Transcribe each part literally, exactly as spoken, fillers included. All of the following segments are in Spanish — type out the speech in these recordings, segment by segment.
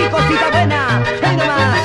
cosita buena, ahí nomás.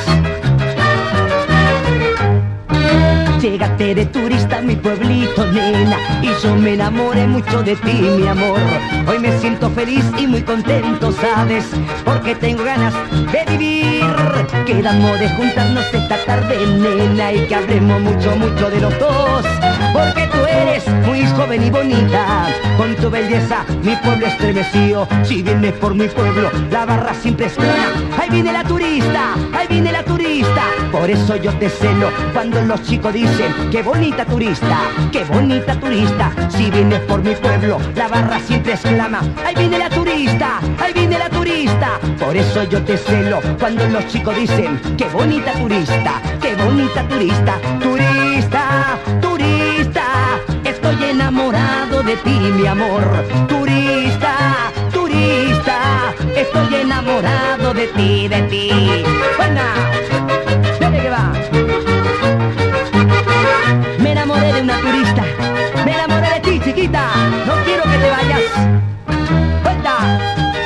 Llegaste de turista a mi pueblito, nena, y yo me enamoré mucho de ti, mi amor. Hoy me siento feliz y muy contento, ¿sabes? Porque tengo ganas de vivir. Quedamos de juntarnos esta tarde, nena, y que hablemos mucho, mucho de los dos. Porque tú eres muy joven y bonita, con tu belleza mi pueblo estremeció. Si vienes por mi pueblo, la barra siempre exclama: ahí viene la turista, ahí viene la turista. Por eso yo te celo cuando los chicos dicen: qué bonita turista, qué bonita turista. Si vienes por mi pueblo, la barra siempre exclama: ahí viene la turista, ahí viene la turista. Por eso yo te celo cuando los chicos dicen: qué bonita turista, qué bonita turista. Turista, turista, estoy enamorado de ti, mi amor. Turista, turista, estoy enamorado de ti, de ti. Buena, dale que va. Me enamoré de una turista, me enamoré de ti, chiquita. No quiero que te vayas. ¡Vuelta!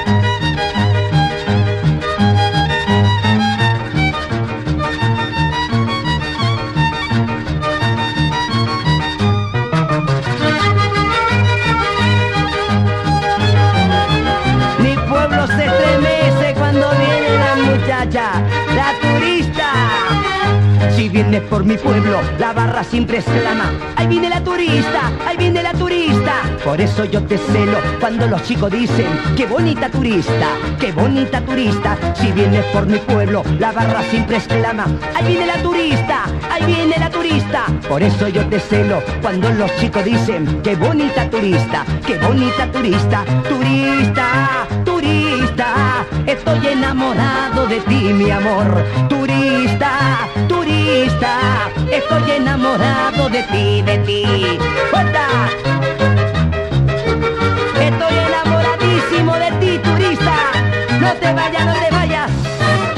Mi pueblo se estremece cuando viene la muchacha, la turista. Si vienes por mi pueblo, la barra siempre exclama: ahí viene la turista, ahí viene la turista. Por eso yo te celo cuando los chicos dicen: qué bonita turista, qué bonita turista. Si vienes por mi pueblo, la barra siempre exclama: ahí viene la turista, ahí viene la turista. Por eso yo te celo cuando los chicos dicen: qué bonita turista, qué bonita turista. Turista, turista, estoy enamorado de ti, mi amor. Turista, turista, estoy enamorado de ti, de ti. ¡Vuelta! Estoy enamoradísimo de ti, turista. No te vayas, no te vayas.